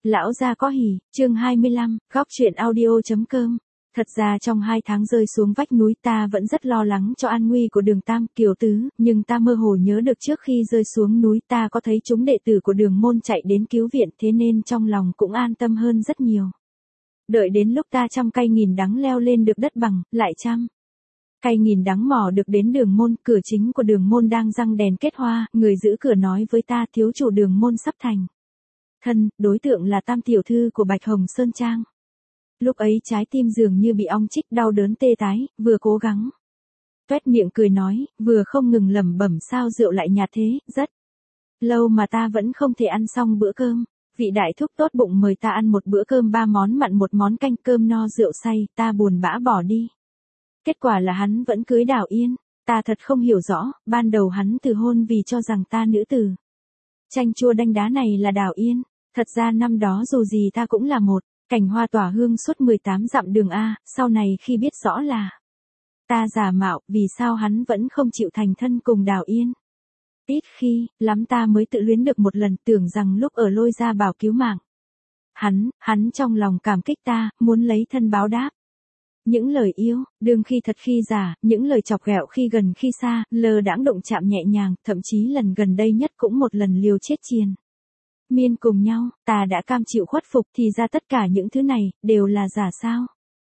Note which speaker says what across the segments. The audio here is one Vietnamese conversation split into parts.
Speaker 1: Lão gia có hỉ, chương 25, góc truyện audio.com. Thật ra trong 2 tháng rơi xuống vách núi ta vẫn rất lo lắng cho an nguy của Đường Tam, Kiều Tứ, nhưng ta mơ hồ nhớ được trước khi rơi xuống núi ta có thấy chúng đệ tử của Đường môn chạy đến cứu viện, thế nên trong lòng cũng an tâm hơn rất nhiều. Đợi đến lúc ta trăm cây nghìn đắng leo lên được đất bằng, lại trăm cây nghìn đắng mò được đến Đường môn, cửa chính của Đường môn đang răng đèn kết hoa, người giữ cửa nói với ta thiếu chủ Đường môn sắp thành thân, đối tượng là Tam tiểu thư của Bạch Hồng Sơn Trang. Lúc ấy trái tim dường như bị ong chích đau đớn tê tái, vừa cố gắng toét miệng cười nói, vừa không ngừng lẩm bẩm sao rượu lại nhạt thế, rất lâu mà ta vẫn không thể ăn xong bữa cơm. Vị đại thúc tốt bụng mời ta ăn một bữa cơm 3 món mặn 1 món canh, cơm no rượu say, ta buồn bã bỏ đi. Kết quả là hắn vẫn cưới Đào Yên, ta thật không hiểu rõ, ban đầu hắn từ hôn vì cho rằng ta nữ tử chanh chua đanh đá này là Đào Yên, thật ra năm đó dù gì ta cũng là một cành hoa tỏa hương suốt 18 dặm đường A, sau này khi biết rõ là ta giả mạo, vì sao hắn vẫn không chịu thành thân cùng Đào Yên. Ít khi lắm ta mới tự luyến được một lần, tưởng rằng lúc ở Lôi Gia Bảo cứu mạng hắn trong lòng cảm kích ta, muốn lấy thân báo đáp. Những lời yêu, đương khi thật khi giả, những lời chọc ghẹo khi gần khi xa, lơ đãng động chạm nhẹ nhàng, thậm chí lần gần đây nhất cũng một lần liều chết triền miên cùng nhau, ta đã cam chịu khuất phục, thì ra tất cả những thứ này đều là giả sao?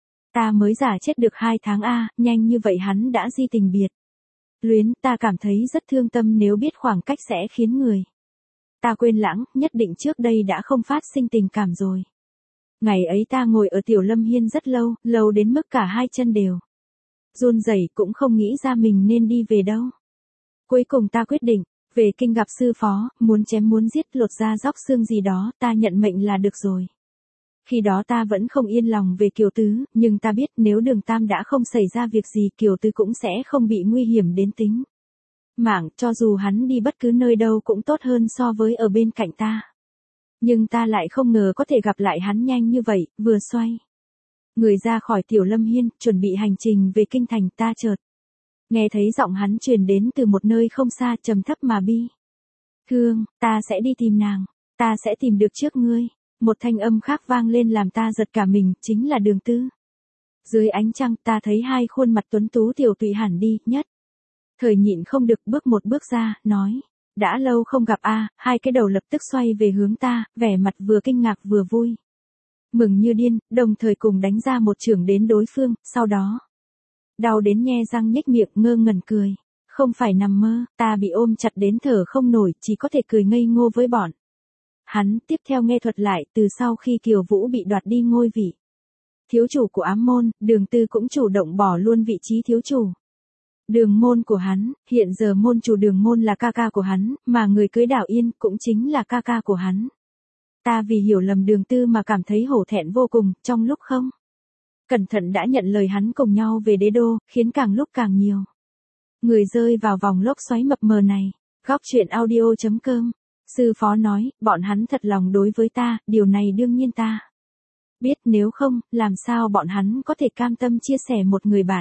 Speaker 1: Ta mới giả chết được 2 tháng a, nhanh như vậy hắn đã di tình biệt luyến, ta cảm thấy rất thương tâm nếu biết khoảng cách sẽ khiến người ta quên lãng, nhất định trước đây đã không phát sinh tình cảm rồi. Ngày ấy ta ngồi ở Tiểu Lâm Hiên rất lâu, lâu đến mức cả 2 chân đều run rẩy, cũng không nghĩ ra mình nên đi về đâu. Cuối cùng ta quyết định về kinh gặp sư phó, muốn chém muốn giết, lột da róc xương gì đó, ta nhận mệnh là được rồi. Khi đó ta vẫn không yên lòng về Kiều Tứ, nhưng ta biết nếu Đường Tam đã không xảy ra việc gì, Kiều Tứ cũng sẽ không bị nguy hiểm đến tính mạng, cho dù hắn đi bất cứ nơi đâu cũng tốt hơn so với ở bên cạnh ta. Nhưng ta lại không ngờ có thể gặp lại hắn nhanh như vậy, vừa xoay người ra khỏi Tiểu Lâm Hiên, chuẩn bị hành trình về kinh thành, ta chợt nghe thấy giọng hắn truyền đến từ một nơi không xa, trầm thấp mà bi thương, ta sẽ đi tìm nàng, ta sẽ tìm được trước ngươi. Một thanh âm khác vang lên làm ta giật cả mình, chính là Đường Tư. Dưới ánh trăng ta thấy 2 khuôn mặt tuấn tú tiểu tụy hẳn đi, nhất thời nhịn không được bước một bước ra, nói, đã lâu không gặp a. 2 cái đầu lập tức xoay về hướng ta, vẻ mặt vừa kinh ngạc vừa vui mừng như điên, đồng thời cùng đánh ra một chưởng đến đối phương, sau đó đau đến nhe răng nhếch miệng ngơ ngẩn cười. Không phải nằm mơ, ta bị ôm chặt đến thở không nổi, chỉ có thể cười ngây ngô với bọn hắn. Tiếp theo nghe thuật lại, từ sau khi Kiều Vũ bị đoạt đi ngôi vị thiếu chủ của Ám môn, Đường Tư cũng chủ động bỏ luôn vị trí thiếu chủ Đường môn của hắn. Hiện giờ môn chủ Đường môn là ca ca của hắn, mà người cưới Đào Yên cũng chính là ca ca của hắn. Ta vì hiểu lầm Đường Tư mà cảm thấy hổ thẹn vô cùng, trong lúc không cẩn thận đã nhận lời hắn cùng nhau về đế đô, khiến càng lúc càng nhiều người rơi vào vòng lốc xoáy mập mờ này. Góc truyện audio.com. Sư phó nói, bọn hắn thật lòng đối với ta, điều này đương nhiên ta biết, nếu không, làm sao bọn hắn có thể cam tâm chia sẻ một người bạn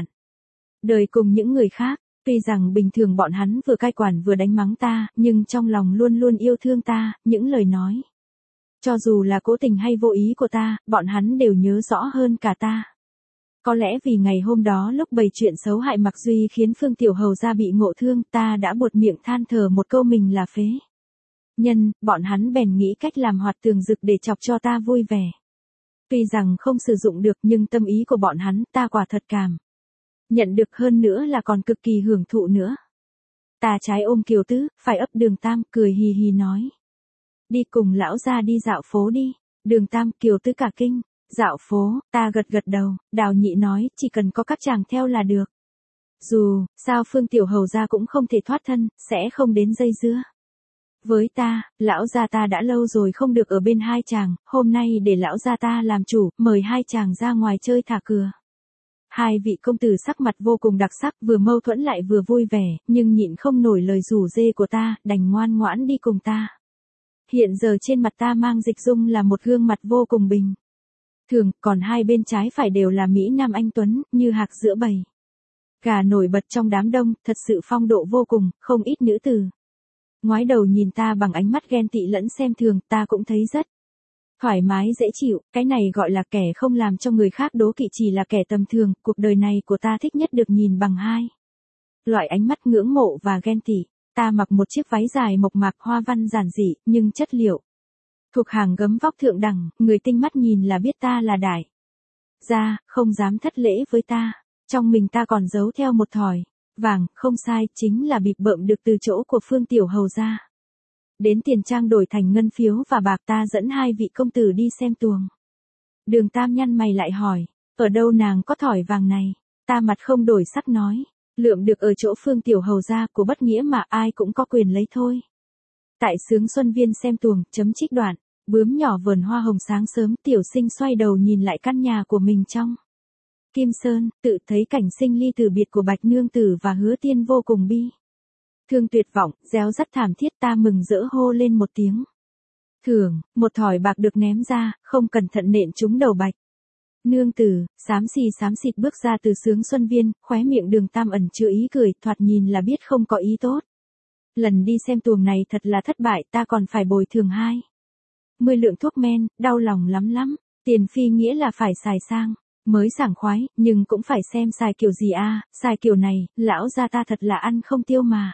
Speaker 1: đời cùng những người khác. Tuy rằng bình thường bọn hắn vừa cai quản vừa đánh mắng ta, nhưng trong lòng luôn luôn yêu thương ta, những lời nói cho dù là cố tình hay vô ý của ta, bọn hắn đều nhớ rõ hơn cả ta. Có lẽ vì ngày hôm đó lúc bày chuyện xấu hại Mạc Duy khiến Phương Tiểu Hầu gia bị ngộ thương, ta đã buột miệng than thở một câu mình là phế nhân, bọn hắn bèn nghĩ cách làm hoạt tường rực để chọc cho ta vui vẻ. Tuy rằng không sử dụng được, nhưng tâm ý của bọn hắn ta quả thật cảm nhận được, hơn nữa là còn cực kỳ hưởng thụ nữa. Ta trái ôm Kiều Tứ, phải ấp Đường Tam, cười hì hì nói, đi cùng lão gia đi dạo phố đi. Đường Tam, Kiều Tứ cả kinh, dạo phố, ta gật gật đầu. Đào Nhị nói, chỉ cần có các chàng theo là được. Dù sao Phương Tiểu Hầu gia cũng không thể thoát thân, sẽ không đến dây dưa với ta. Lão gia ta đã lâu rồi không được ở bên 2 chàng, hôm nay để lão gia ta làm chủ, mời 2 chàng ra ngoài chơi thả cửa. 2 vị công tử sắc mặt vô cùng đặc sắc, vừa mâu thuẫn lại vừa vui vẻ, nhưng nhịn không nổi lời rủ rê của ta, đành ngoan ngoãn đi cùng ta. Hiện giờ trên mặt ta mang dịch dung là một gương mặt vô cùng bình thường, còn 2 bên trái phải đều là mỹ nam anh tuấn, như hạc giữa bầy gà nổi bật trong đám đông, thật sự phong độ vô cùng. Không ít nữ tử ngoái đầu nhìn ta bằng ánh mắt ghen tị lẫn xem thường, ta cũng thấy rất Thoải mái dễ chịu, cái này gọi là kẻ không làm cho người khác đố kỵ, chỉ là kẻ tầm thường, cuộc đời này của ta thích nhất được nhìn bằng hai loại ánh mắt ngưỡng mộ và ghen tị. Ta mặc một chiếc váy dài mộc mạc hoa văn giản dị, nhưng chất liệu thuộc hàng gấm vóc thượng đẳng, người tinh mắt nhìn là biết ta là đại gia, không dám thất lễ với ta. Trong mình ta còn giấu theo một thỏi vàng, không sai, chính là bịp bợm được từ chỗ của Phương tiểu hầu ra. Đến tiền trang đổi thành ngân phiếu và bạc, ta dẫn hai vị công tử đi xem tuồng. Đường Tam nhăn mày lại hỏi, ở đâu nàng có thỏi vàng này? Ta mặt không đổi sắc nói, lượm được ở chỗ Phương tiểu hầu gia, của bất nghĩa mà ai cũng có quyền lấy thôi. Tại Sướng Xuân Viên xem tuồng, chấm trích đoạn, bướm nhỏ vườn hoa hồng sáng sớm, tiểu sinh xoay đầu nhìn lại căn nhà của mình trong Kim Sơn, tự thấy cảnh sinh ly từ biệt của Bạch Nương Tử và Hứa Tiên vô cùng bi thương tuyệt vọng, réo rắt thảm thiết. Ta mừng rỡ hô lên một tiếng thưởng, một thỏi bạc được ném ra, không cẩn thận nện trúng đầu Bạch Nương Tử, xám xịt bước ra từ Sướng Xuân Viên, khóe miệng Đường Tam ẩn chứa ý cười, thoạt nhìn là biết không có ý tốt. Lần đi xem tuồng này thật là thất bại, ta còn phải bồi thường 20 lượng thuốc men, đau lòng lắm. Tiền phi nghĩa là phải xài sang mới sảng khoái, nhưng cũng phải xem xài kiểu gì a, xài kiểu này, lão gia ta thật là ăn không tiêu mà.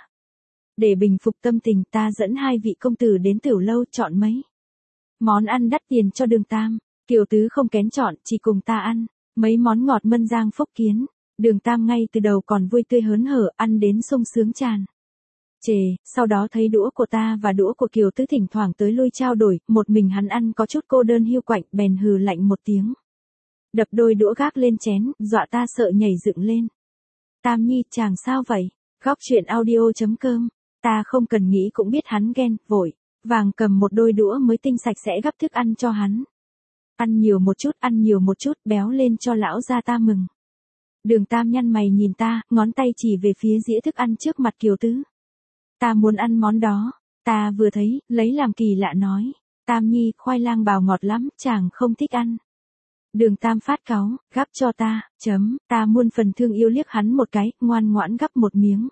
Speaker 1: Để bình phục tâm tình, ta dẫn hai vị công tử đến tiểu lâu chọn mấy món ăn đắt tiền cho Đường Tam. Kiều tứ không kén chọn, chỉ cùng ta ăn mấy món ngọt mân giang phúc kiến. Đường Tam ngay từ đầu còn vui tươi hớn hở, ăn đến sung sướng tràn trề, sau đó thấy đũa của ta và đũa của Kiều tứ thỉnh thoảng tới lui trao đổi, một mình hắn ăn có chút cô đơn hiu quạnh, bèn hừ lạnh một tiếng, đập đôi đũa gác lên chén, dọa ta sợ nhảy dựng lên. Tam nhi, chàng sao vậy? Góc chuyện audio.com. Ta không cần nghĩ cũng biết hắn ghen, vội vàng cầm một đôi đũa mới tinh sạch sẽ gắp thức ăn cho hắn. Ăn nhiều một chút, béo lên cho lão gia ta mừng. Đường Tam nhăn mày nhìn ta, ngón tay chỉ về phía dĩa thức ăn trước mặt Kiều tứ. Ta muốn ăn món đó. Ta vừa thấy, lấy làm kỳ lạ nói, Tam nhi, khoai lang bào ngọt lắm, chàng không thích ăn. Đường Tam phát cáu, gắp cho ta, ta muôn phần thương yêu liếc hắn một cái, ngoan ngoãn gắp một miếng.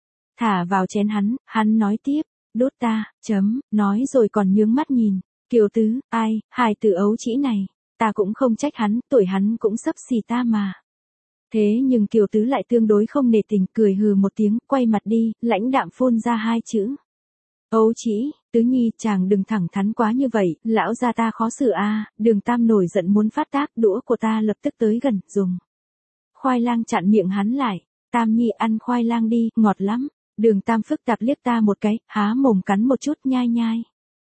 Speaker 1: Thả vào chén hắn nói tiếp, đốt ta, nói rồi còn nhướng mắt nhìn. Kiều tứ, ai, hài tử ấu trĩ này, ta cũng không trách hắn, tuổi hắn cũng xấp xì ta mà. Thế nhưng Kiều tứ lại tương đối không nể tình, cười hừ một tiếng, quay mặt đi, lãnh đạm phun ra hai chữ. Ấu trĩ, Tứ nhi, chàng đừng thẳng thắn quá như vậy, lão gia ta khó xử a. Đường Tam nổi giận muốn phát tác, đũa của ta lập tức tới gần, dùng khoai lang chặn miệng hắn lại. Tam nhi, ăn khoai lang đi, ngọt lắm. Đường Tam phức tạp liếc ta một cái, há mồm cắn một chút, nhai.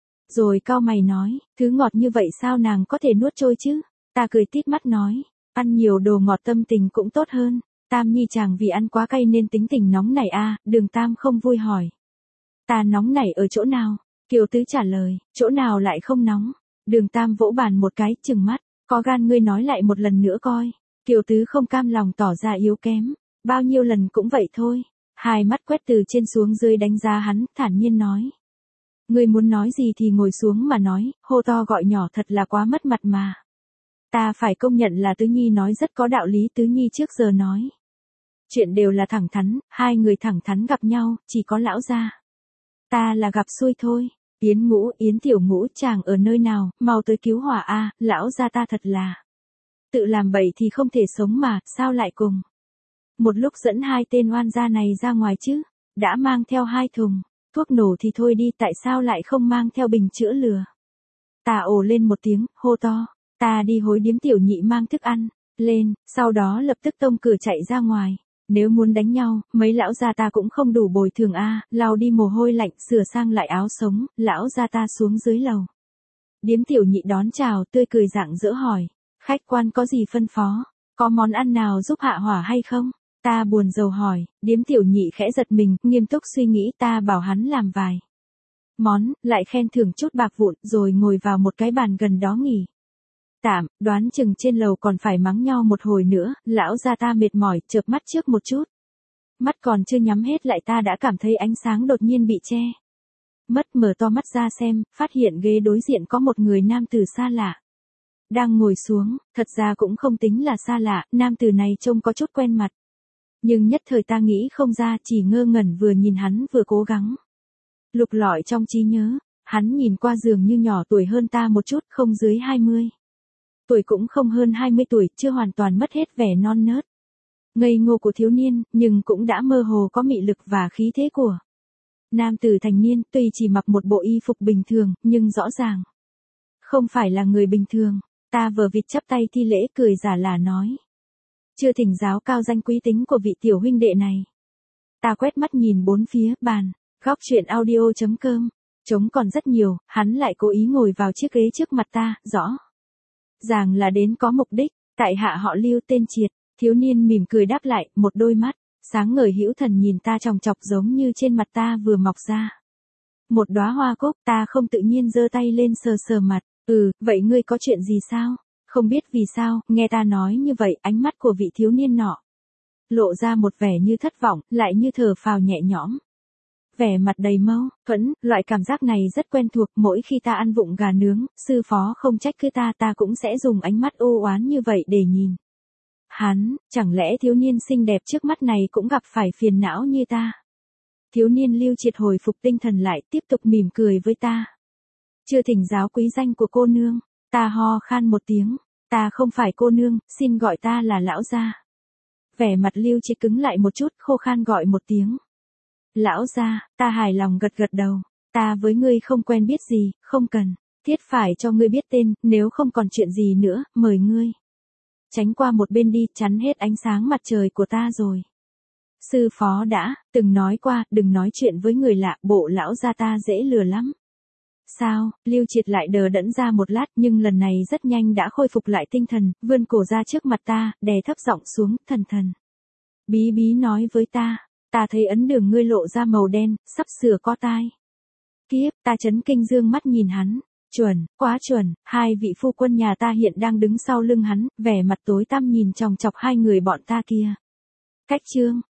Speaker 1: Rồi cau mày nói, thứ ngọt như vậy sao nàng có thể nuốt trôi chứ? Ta cười tít mắt nói, ăn nhiều đồ ngọt tâm tình cũng tốt hơn. Tam nhi, chàng vì ăn quá cay nên tính tình nóng nảy a. Đường Tam không vui hỏi, ta nóng nảy ở chỗ nào? Kiều tứ trả lời, chỗ nào lại không nóng? Đường Tam vỗ bàn một cái, trừng mắt, có gan ngươi nói lại một lần nữa coi. Kiều tứ không cam lòng tỏ ra yếu kém, bao nhiêu lần cũng vậy thôi. Hai mắt quét từ trên xuống dưới đánh giá hắn, thản nhiên nói, ngươi muốn nói gì thì ngồi xuống mà nói, hô to gọi nhỏ thật là quá mất mặt mà. Ta phải công nhận là Tứ nhi nói rất có đạo lý. Tứ nhi trước giờ nói chuyện đều là thẳng thắn, hai người thẳng thắn gặp nhau, chỉ có lão gia ta là gặp xui thôi. Yến tiểu ngũ, chàng ở nơi nào, mau tới cứu hỏa a. Lão gia ta thật là tự làm bậy thì không thể sống mà, sao lại cùng một lúc dẫn hai tên oan gia này ra ngoài chứ? Đã mang theo 2 thùng thuốc nổ thì thôi đi, tại sao lại không mang theo bình chữa lửa? Ta ồ lên một tiếng, hô to, ta đi hối Điếm tiểu nhị mang thức ăn lên, sau đó lập tức tông cửa chạy ra ngoài. Nếu muốn đánh nhau, mấy lão gia ta cũng không đủ bồi thường a. Lau đi mồ hôi lạnh, sửa sang lại áo sống, lão gia ta xuống dưới lầu. Điếm tiểu nhị đón chào, tươi cười rạng rỡ hỏi, khách quan có gì phân phó, có món ăn nào giúp hạ hỏa hay không? Ta buồn rầu hỏi. Điếm tiểu nhị khẽ giật mình, nghiêm túc suy nghĩ. Ta bảo hắn làm vài món, lại khen thưởng chút bạc vụn, rồi ngồi vào một cái bàn gần đó nghỉ tạm. Đoán chừng trên lầu còn phải mắng nhau một hồi nữa. Lão gia ta mệt mỏi, chợp mắt trước một chút. Mắt còn chưa nhắm hết lại ta đã cảm thấy ánh sáng đột nhiên bị che mất. Mở to mắt ra xem, phát hiện ghế đối diện có một người nam tử xa lạ đang ngồi xuống. Thật ra cũng không tính là xa lạ, nam tử này trông có chút quen mặt. Nhưng nhất thời ta nghĩ không ra, chỉ ngơ ngẩn vừa nhìn hắn vừa cố gắng lục lọi trong trí nhớ. Hắn nhìn qua dường như nhỏ tuổi hơn ta một chút, không dưới 20. Tuổi cũng không hơn 20 tuổi, chưa hoàn toàn mất hết vẻ non nớt. Ngây ngô của thiếu niên, nhưng cũng đã mơ hồ có mị lực và khí thế của nam tử thành niên, tuy chỉ mặc một bộ y phục bình thường, nhưng rõ ràng không phải là người bình thường. Ta vờ vịt chắp tay thi lễ cười giả là nói. Chưa thỉnh giáo cao danh quý tính của vị tiểu huynh đệ này. Ta quét mắt nhìn bốn phía, bàn, góc chuyện audio.com. Trống còn rất nhiều, hắn lại cố ý ngồi vào chiếc ghế trước mặt ta, rõ ràng là đến có mục đích. Tại hạ họ Lưu tên Triệt. Thiếu niên mỉm cười đáp lại, một đôi mắt sáng ngời hữu thần nhìn ta chòng chọc giống như trên mặt ta vừa mọc ra một đóa hoa cúc. Ta không tự nhiên giơ tay lên sờ sờ mặt. Vậy ngươi có chuyện gì sao? Không biết vì sao, nghe ta nói như vậy, ánh mắt của vị thiếu niên nọ lộ ra một vẻ như thất vọng, lại như thở phào nhẹ nhõm. Vẻ mặt đầy mâu thuẫn, loại cảm giác này rất quen thuộc, mỗi khi ta ăn vụng gà nướng, sư phó không trách cứ ta cũng sẽ dùng ánh mắt ô oán như vậy để nhìn hắn. Chẳng lẽ thiếu niên xinh đẹp trước mắt này cũng gặp phải phiền não như ta? Thiếu niên Lưu Triệt hồi phục tinh thần lại, tiếp tục mỉm cười với ta. Chưa thỉnh giáo quý danh của cô nương. Ta ho khan một tiếng. Ta không phải cô nương, xin gọi ta là lão gia. Vẻ mặt Lưu Triệt cứng lại một chút, khô khan gọi một tiếng. Lão gia. Ta hài lòng gật gật đầu. Ta với ngươi không quen biết gì, không cần thiết phải cho ngươi biết tên, nếu không còn chuyện gì nữa, mời ngươi tránh qua một bên đi, chắn hết ánh sáng mặt trời của ta rồi. Sư phó đã từng nói qua, đừng nói chuyện với người lạ, bộ lão gia ta dễ lừa lắm. Sao? Lưu Triệt lại đờ đẫn ra một lát, nhưng lần này rất nhanh đã khôi phục lại tinh thần, vươn cổ ra trước mặt ta, đè thấp giọng xuống, thần bí bí nói với ta. Ta thấy ấn đường ngươi lộ ra màu đen, sắp sửa có tai. Kiếp, ta chấn kinh dương mắt nhìn hắn. Chuẩn, quá chuẩn, hai vị phu quân nhà ta hiện đang đứng sau lưng hắn, vẻ mặt tối tăm nhìn chòng chọc hai người bọn ta kia. Cách chương